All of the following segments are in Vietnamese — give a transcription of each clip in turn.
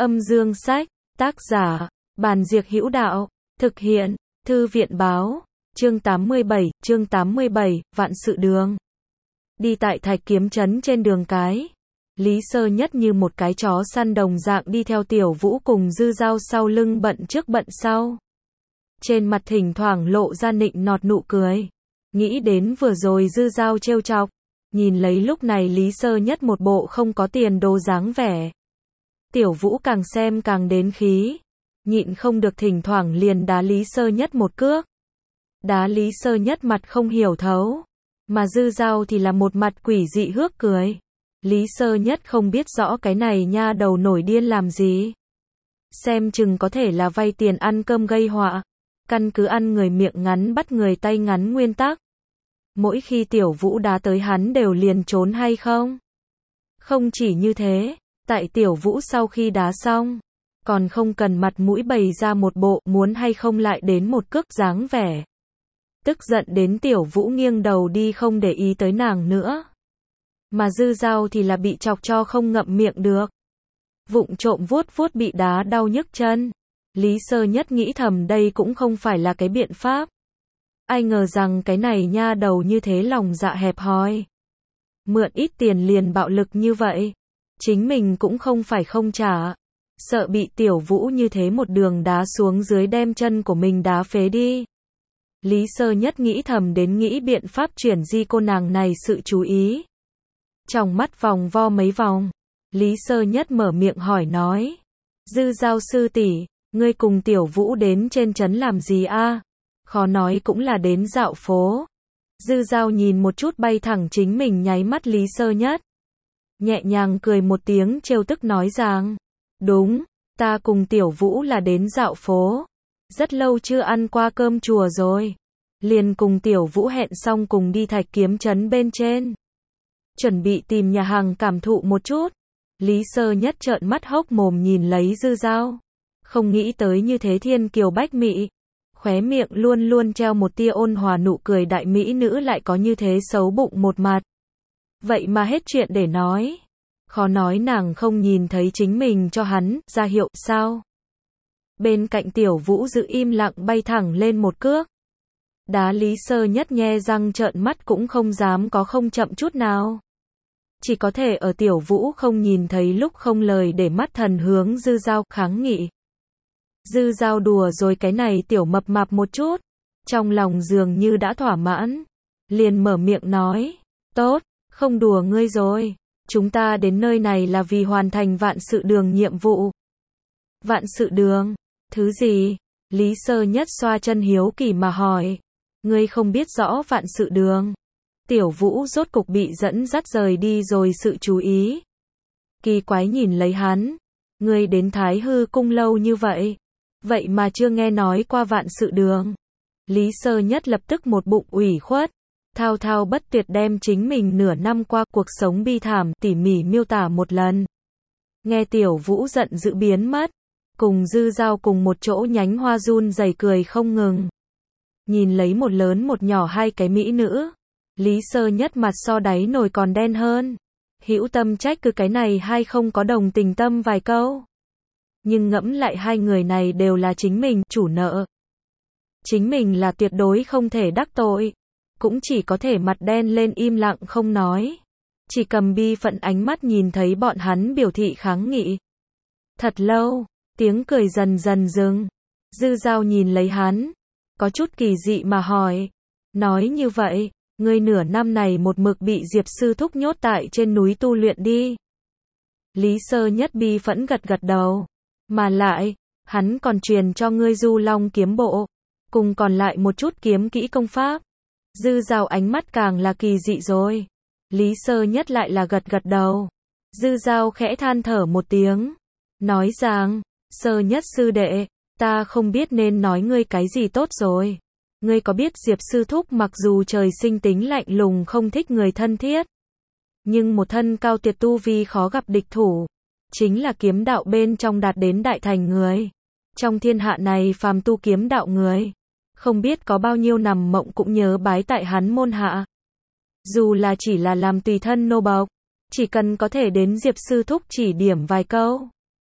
Âm dương sách, tác giả, Bàn Diệc Hữu Đạo, thực hiện, Thư viện báo, chương 87, Vạn Sự Đường. Đi tại Thạch Kiếm Trấn trên đường cái, Lý Sơ Nhất như một cái chó săn đồng dạng đi theo Tiểu Vũ cùng Dư Dao sau lưng bận trước bận sau. Trên mặt thỉnh thoảng lộ ra nịnh nọt nụ cười. Nghĩ đến vừa rồi Dư Dao trêu chọc, nhìn lấy lúc này Lý Sơ Nhất một bộ không có tiền đồ dáng vẻ. Tiểu Vũ càng xem càng đến khí, nhịn không được thỉnh thoảng liền đá Lý Sơ Nhất một cước. Đá Lý Sơ Nhất mặt không hiểu thấu, mà Dư Dao thì là một mặt quỷ dị hước cười. Lý Sơ Nhất không biết rõ cái này nha đầu nổi điên làm gì. Xem chừng có thể là vay tiền ăn cơm gây họa, căn cứ ăn người miệng ngắn bắt người tay ngắn nguyên tắc. Mỗi khi Tiểu Vũ đá tới hắn đều liền trốn hay không? Không chỉ như thế, tại Tiểu Vũ sau khi đá xong, còn không cần mặt mũi bày ra một bộ muốn hay không lại đến một cước dáng vẻ. Tức giận đến Tiểu Vũ nghiêng đầu đi không để ý tới nàng nữa. Mà Dư Dao thì là bị chọc cho không ngậm miệng được. Vụng trộm vuốt vuốt bị đá đau nhức chân. Lý Sơ Nhất nghĩ thầm đây cũng không phải là cái biện pháp. Ai ngờ rằng cái này nha đầu như thế lòng dạ hẹp hòi. Mượn ít tiền liền bạo lực như vậy. Chính mình cũng không phải không trả. Sợ bị Tiểu Vũ như thế một đường đá xuống dưới đem chân của mình đá phế đi. Lý Sơ Nhất nghĩ thầm đến nghĩ biện pháp chuyển di cô nàng này sự chú ý. Trong mắt vòng vo mấy vòng, Lý Sơ Nhất mở miệng hỏi nói. Dư Dao sư tỷ, ngươi cùng Tiểu Vũ đến trên trấn làm gì a? Khó nói cũng là đến dạo phố. Dư Dao nhìn một chút bay thẳng chính mình nháy mắt Lý Sơ Nhất. Nhẹ nhàng cười một tiếng trêu tức nói rằng. Đúng, ta cùng Tiểu Vũ là đến dạo phố. Rất lâu chưa ăn qua cơm chùa rồi. Liền cùng Tiểu Vũ hẹn xong cùng đi Thạch Kiếm Trấn bên trên. Chuẩn bị tìm nhà hàng cảm thụ một chút. Lý Sơ Nhất trợn mắt hốc mồm nhìn lấy Dư Dao. Không nghĩ tới như thế thiên kiều bách mỹ. Khóe miệng luôn luôn treo một tia ôn hòa nụ cười đại mỹ nữ lại có như thế xấu bụng một mặt. Vậy mà hết chuyện để nói. Khó nói nàng không nhìn thấy chính mình cho hắn ra hiệu sao. Bên cạnh Tiểu Vũ giữ im lặng bay thẳng lên một cước. Đá Lý Sơ Nhất nhe răng trợn mắt cũng không dám có không chậm chút nào. Chỉ có thể ở Tiểu Vũ không nhìn thấy lúc không lời để mắt thần hướng Dư Dao kháng nghị. Dư Dao đùa rồi cái này tiểu mập mạp một chút. Trong lòng dường như đã thỏa mãn. Liền mở miệng nói. Tốt, không đùa ngươi rồi. Chúng ta đến nơi này là vì hoàn thành Vạn Sự Đường nhiệm vụ. Vạn Sự Đường? Thứ gì? Lý Sơ Nhất xoa chân hiếu kỳ mà hỏi. Ngươi không biết rõ Vạn Sự Đường. Tiểu Vũ rốt cục bị dẫn dắt rời đi rồi sự chú ý. Kỳ quái nhìn lấy hắn. Ngươi đến Thái Hư cung lâu như vậy. Vậy mà chưa nghe nói qua Vạn Sự Đường. Lý Sơ Nhất lập tức một bụng ủy khuất. Thao thao bất tuyệt đem chính mình nửa năm qua cuộc sống bi thảm tỉ mỉ miêu tả một lần. Nghe Tiểu Vũ giận dữ biến mất. Cùng Dư Dao cùng một chỗ nhánh hoa run rẩy cười không ngừng. Nhìn lấy một lớn một nhỏ hai cái mỹ nữ. Lý Sơ Nhất mặt so đáy nồi còn đen hơn. Hữu tâm trách cứ cái này hay không có đồng tình tâm vài câu. Nhưng ngẫm lại hai người này đều là chính mình chủ nợ. Chính mình là tuyệt đối không thể đắc tội. Cũng chỉ có thể mặt đen lên im lặng không nói. Chỉ cầm bi phận ánh mắt nhìn thấy bọn hắn biểu thị kháng nghị. Thật lâu, tiếng cười dần dần dừng. Dư Dao nhìn lấy hắn. Có chút kỳ dị mà hỏi. Nói như vậy, ngươi nửa năm này một mực bị Diệp sư thúc nhốt tại trên núi tu luyện đi. Lý Sơ Nhất bi phẫn gật gật đầu. Mà lại, hắn còn truyền cho ngươi Du Long kiếm bộ. Cùng còn lại một chút kiếm kỹ công pháp. Dư Dao ánh mắt càng là kỳ dị rồi. Lý Sơ Nhất lại là gật gật đầu. Dư Dao khẽ than thở một tiếng. Nói rằng, Sơ Nhất sư đệ, ta không biết nên nói ngươi cái gì tốt rồi. Ngươi có biết Diệp sư thúc mặc dù trời sinh tính lạnh lùng không thích người thân thiết. Nhưng một thân cao tuyệt tu vi khó gặp địch thủ. Chính là kiếm đạo bên trong đạt đến đại thành người. Trong thiên hạ này phàm tu kiếm đạo người. Không biết có bao nhiêu nằm mộng cũng nhớ bái tại hắn môn hạ. Dù là chỉ là làm tùy thân nô bộc. Chỉ cần có thể đến Diệp sư thúc chỉ điểm vài câu.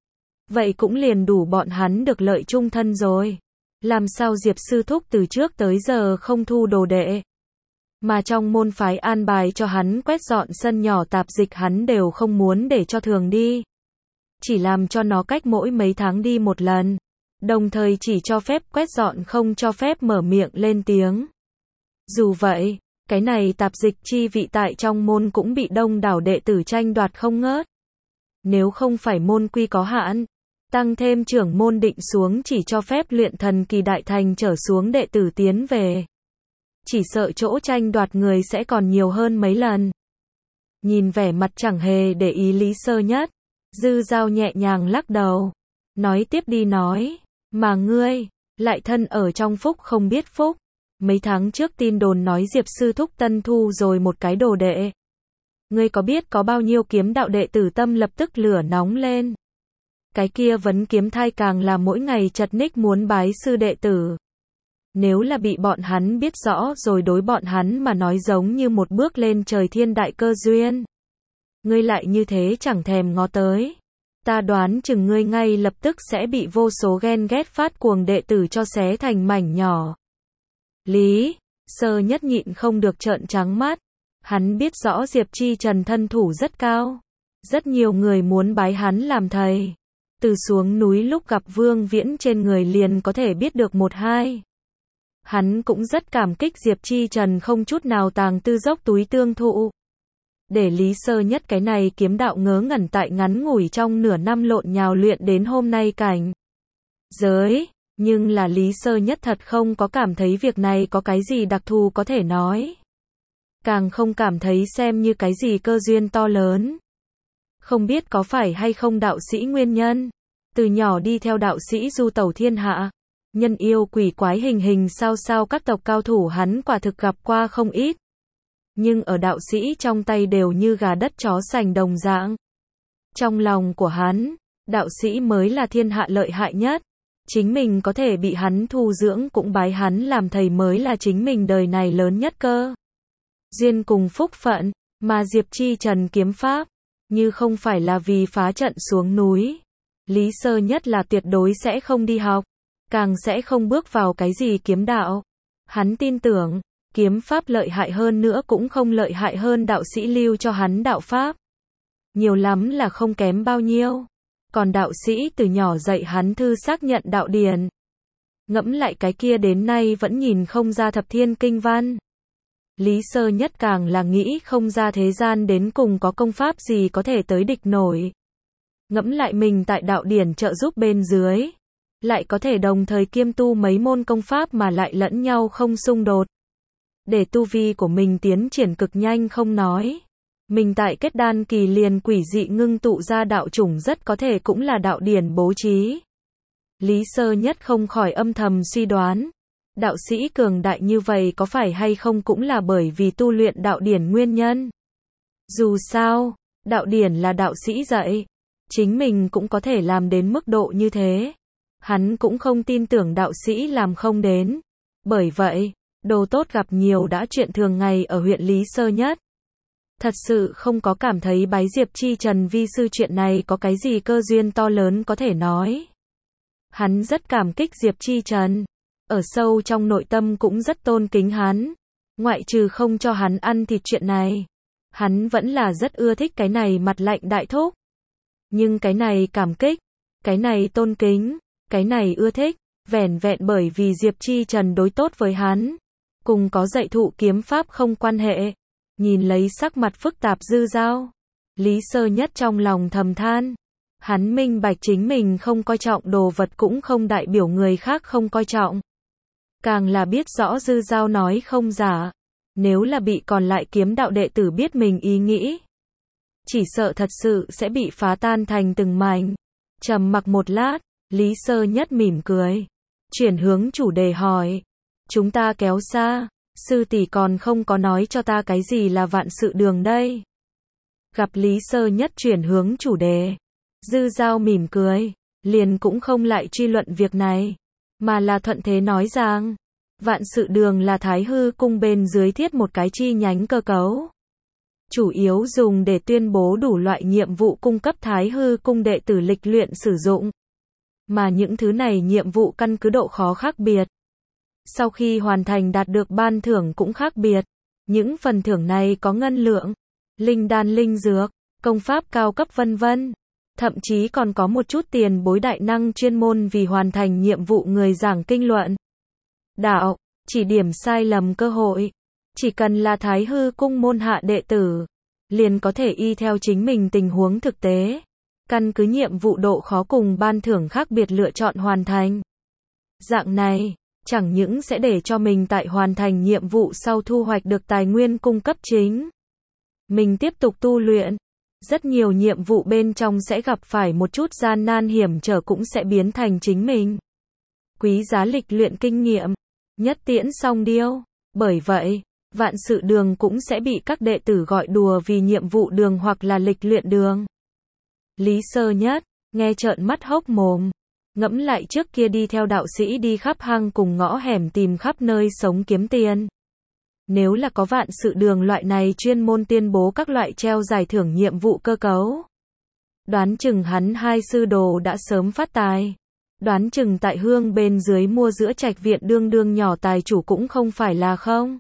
vậy cũng liền đủ bọn hắn được lợi chung thân rồi. Làm sao Diệp sư thúc từ trước tới giờ không thu đồ đệ? Mà trong môn phái an bài cho hắn quét dọn sân nhỏ tạp dịch hắn đều không muốn để cho thường đi. Chỉ làm cho nó cách mỗi mấy tháng đi một lần. Đồng thời chỉ cho phép quét dọn không cho phép mở miệng lên tiếng. Dù vậy, cái này tạp dịch chi vị tại trong môn cũng bị đông đảo đệ tử tranh đoạt không ngớt. Nếu không phải môn quy có hạn, tăng thêm trưởng môn định xuống chỉ cho phép luyện thần kỳ đại thành trở xuống đệ tử tiến về. Chỉ sợ chỗ tranh đoạt người sẽ còn nhiều hơn mấy lần. Nhìn vẻ mặt chẳng hề để ý Lý Sơ Nhất, Dư Dao nhẹ nhàng lắc đầu. Nói tiếp đi nói, mà ngươi, lại thân ở trong phúc không biết phúc. Mấy tháng trước tin đồn nói Diệp sư thúc tân thu rồi một cái đồ đệ. Ngươi có biết có bao nhiêu kiếm đạo đệ tử tâm lập tức lửa nóng lên. Cái kia vấn kiếm thai càng là mỗi ngày chật ních muốn bái sư đệ tử. Nếu là bị bọn hắn biết rõ rồi đối bọn hắn mà nói giống như một bước lên trời thiên đại cơ duyên. Ngươi lại như thế chẳng thèm ngó tới. Ta đoán chừng ngươi ngay lập tức sẽ bị vô số ghen ghét phát cuồng đệ tử cho xé thành mảnh nhỏ. Lý Sơ Nhất nhịn không được trợn trắng mắt. Hắn biết rõ Diệp Chi Trần thân thủ rất cao. Rất nhiều người muốn bái hắn làm thầy. Từ xuống núi lúc gặp Vương Viễn trên người liền có thể biết được một hai. Hắn cũng rất cảm kích Diệp Chi Trần không chút nào tàng tư dốc túi tương thụ. Để Lý Sơ Nhất cái này kiếm đạo ngớ ngẩn tại ngắn ngủi trong nửa năm lộn nhào luyện đến hôm nay cảnh giới. Nhưng là Lý Sơ Nhất thật không có cảm thấy việc này có cái gì đặc thù có thể nói. Càng không cảm thấy xem như cái gì cơ duyên to lớn. Không biết có phải hay không đạo sĩ nguyên nhân. Từ nhỏ đi theo đạo sĩ du tẩu thiên hạ. Nhân yêu quỷ quái hình hình sao sao các tộc cao thủ hắn quả thực gặp qua không ít. Nhưng ở đạo sĩ trong tay đều như gà đất chó sành đồng dạng. Trong lòng của hắn, đạo sĩ mới là thiên hạ lợi hại nhất. Chính mình có thể bị hắn thu dưỡng cũng bái hắn làm thầy mới là chính mình đời này lớn nhất cơ. Duyên cùng phúc phận, mà Diệp Chi Trần kiếm pháp, như không phải là vì phá trận xuống núi. Lý Sơ Nhất là tuyệt đối sẽ không đi học, càng sẽ không bước vào cái gì kiếm đạo. Hắn tin tưởng, kiếm pháp lợi hại hơn nữa cũng không lợi hại hơn đạo sĩ lưu cho hắn đạo pháp. Nhiều lắm là không kém bao nhiêu. Còn đạo sĩ từ nhỏ dạy hắn thư xác nhận đạo điển. Ngẫm lại cái kia đến nay vẫn nhìn không ra thập thiên kinh văn. Lý Sơ Nhất càng là nghĩ không ra thế gian đến cùng có công pháp gì có thể tới địch nổi. Ngẫm lại mình tại đạo điển trợ giúp bên dưới. Lại có thể đồng thời kiêm tu mấy môn công pháp mà lại lẫn nhau không xung đột. Để tu vi của mình tiến triển cực nhanh không nói. Mình tại kết đan kỳ liền quỷ dị ngưng tụ ra đạo chủng rất có thể cũng là đạo điển bố trí. Lý Sơ Nhất không khỏi âm thầm suy đoán. Đạo sĩ cường đại như vậy có phải hay không cũng là bởi vì tu luyện đạo điển nguyên nhân. Dù sao, đạo điển là đạo sĩ dạy. Chính mình cũng có thể làm đến mức độ như thế. Hắn cũng không tin tưởng đạo sĩ làm không đến. Bởi vậy, đồ tốt gặp nhiều đã chuyện thường ngày ở huyện Lý Sơ Nhất. Thật sự không có cảm thấy bái Diệp Chi Trần vi sư chuyện này có cái gì cơ duyên to lớn có thể nói. Hắn rất cảm kích Diệp Chi Trần. Ở sâu trong nội tâm cũng rất tôn kính hắn. Ngoại trừ không cho hắn ăn thịt chuyện này. Hắn vẫn là rất ưa thích cái này mặt lạnh đại thúc. Nhưng cái này cảm kích, cái này tôn kính, cái này ưa thích, vẻn vẹn bởi vì Diệp Chi Trần đối tốt với hắn. Cùng có dạy thụ kiếm pháp không quan hệ. Nhìn lấy sắc mặt phức tạp Dư Dao. Lý Sơ Nhất trong lòng thầm than. Hắn minh bạch chính mình không coi trọng đồ vật cũng không đại biểu người khác không coi trọng. Càng là biết rõ Dư Dao nói không giả. Nếu là bị còn lại kiếm đạo đệ tử biết mình ý nghĩ. Chỉ sợ thật sự sẽ bị phá tan thành từng mảnh. Trầm mặc một lát, Lý Sơ Nhất mỉm cười. Chuyển hướng chủ đề hỏi. Chúng ta kéo xa. Sư tỷ còn không có nói cho ta cái gì là vạn sự đường đây. Gặp Lý Sơ Nhất chuyển hướng chủ đề. Dư Dao mỉm cười. Liền cũng không lại truy luận việc này. Mà là thuận thế nói rằng. Vạn sự đường là Thái Hư cung bên dưới thiết một cái chi nhánh cơ cấu. Chủ yếu dùng để tuyên bố đủ loại nhiệm vụ cung cấp Thái Hư cung đệ tử lịch luyện sử dụng. mà những thứ này nhiệm vụ căn cứ độ khó khác biệt. Sau khi hoàn thành đạt được ban thưởng cũng khác biệt. Những phần thưởng này có ngân lượng, linh đan linh dược, công pháp cao cấp vân vân. Thậm chí còn có một chút tiền bối đại năng chuyên môn vì hoàn thành nhiệm vụ người giảng kinh luận đạo, chỉ điểm sai lầm cơ hội. Chỉ cần là Thái Hư cung môn hạ đệ tử, liền có thể y theo chính mình tình huống thực tế, căn cứ nhiệm vụ độ khó cùng ban thưởng khác biệt lựa chọn hoàn thành. Dạng này, chẳng những sẽ để cho mình tại hoàn thành nhiệm vụ sau thu hoạch được tài nguyên cung cấp chính. Mình tiếp tục tu luyện, rất nhiều nhiệm vụ bên trong sẽ gặp phải một chút gian nan hiểm trở cũng sẽ biến thành chính mình. Quý giá lịch luyện kinh nghiệm, nhất tiễn song điêu. Bởi vậy, vạn sự đường cũng sẽ bị các đệ tử gọi đùa vì nhiệm vụ đường hoặc là lịch luyện đường. Lý Sơ Nhất, nghe trợn mắt hốc mồm. Ngẫm lại trước kia đi theo đạo sĩ đi khắp hang cùng ngõ hẻm tìm khắp nơi sống kiếm tiền. Nếu là có vạn sự đường loại này chuyên môn tuyên bố các loại treo giải thưởng nhiệm vụ cơ cấu, đoán chừng hắn hai sư đồ đã sớm phát tài. Đoán chừng tại hương bên dưới mua giữa trạch viện đương đương nhỏ tài chủ cũng không phải là không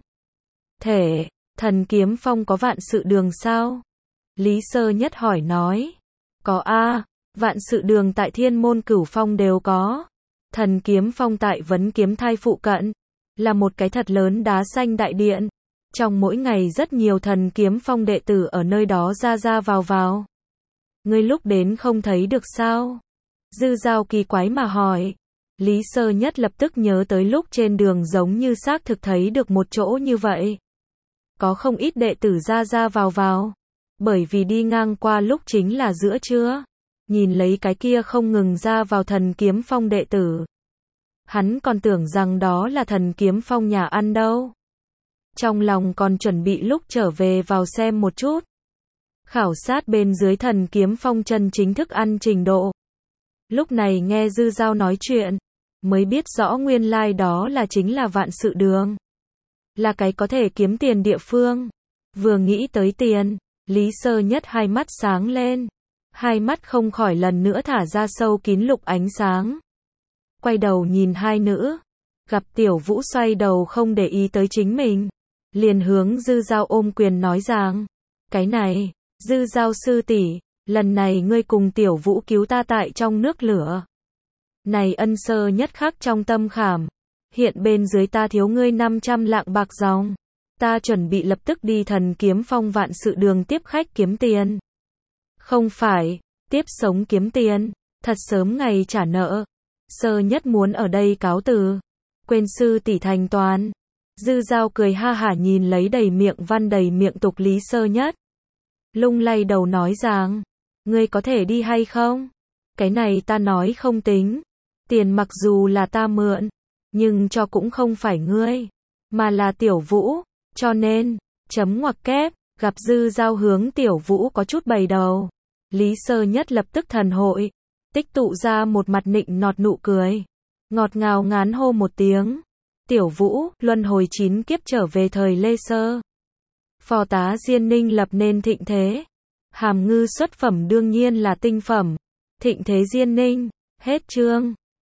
thể. Thần Kiếm Phong có vạn sự đường sao? Lý Sơ Nhất hỏi nói. Có a, vạn sự đường tại Thiên Môn Cửu Phong đều có. Thần Kiếm Phong tại Vấn Kiếm Thai phụ cận, là một cái thật lớn đá xanh đại điện. Trong mỗi ngày rất nhiều Thần Kiếm Phong đệ tử ở nơi đó ra ra vào vào. Ngươi lúc đến không thấy được sao? Dư Giao kỳ quái mà hỏi. Lý Sơ Nhất lập tức nhớ tới lúc trên đường giống như xác thực thấy được một chỗ như vậy. Có không ít đệ tử ra ra vào vào. Bởi vì đi ngang qua lúc chính là giữa trưa. Nhìn lấy cái kia không ngừng ra vào Thần Kiếm Phong đệ tử. Hắn còn tưởng rằng đó là Thần Kiếm Phong nhà ăn đâu. Trong lòng còn chuẩn bị lúc trở về vào xem một chút. Khảo sát bên dưới Thần Kiếm Phong chân chính thức ăn trình độ. Lúc này nghe Dư Giao nói chuyện, mới biết rõ nguyên lai đó là chính là vạn sự đường. Là cái có thể kiếm tiền địa phương. Vừa nghĩ tới tiền, Lý Sơ Nhất hai mắt sáng lên. Hai mắt không khỏi lần nữa thả ra sâu kín lục ánh sáng. Quay đầu nhìn hai nữ. Gặp Tiểu Vũ xoay đầu không để ý tới chính mình. Liền hướng Dư Giao ôm quyền nói rằng. Cái này, Dư Giao sư tỷ, lần này ngươi cùng Tiểu Vũ cứu ta tại trong nước lửa. Này ân Sơ Nhất khắc trong tâm khảm. Hiện bên dưới ta thiếu ngươi 500 lạng bạc dòng. Ta chuẩn bị lập tức đi Thần Kiếm Phong vạn sự đường tiếp khách kiếm tiền. Không phải, tiếp sống kiếm tiền. Thật sớm ngày trả nợ. Sơ Nhất muốn ở đây cáo từ. Quên sư tỷ thành toàn. Dư Giao cười ha hả nhìn lấy đầy miệng văn đầy miệng tục Lý Sơ Nhất. Lung lay đầu nói rằng. Ngươi có thể đi hay không? Cái này ta nói không tính. Tiền mặc dù là ta mượn. Nhưng cho cũng không phải ngươi. Mà là Tiểu Vũ. Cho nên, chấm ngoặc kép. Gặp Dư Giao hướng Tiểu Vũ có chút bày đầu. Lý Sơ Nhất lập tức thần hội. Tích tụ ra một mặt nịnh nọt nụ cười. Ngọt ngào ngán hô một tiếng. Tiểu Vũ, luân hồi 9 kiếp trở về thời Lê Sơ. Phò tá Diên Ninh lập nên thịnh thế. Hàm ngư xuất phẩm đương nhiên là tinh phẩm. Thịnh thế Diên Ninh. Hết chương.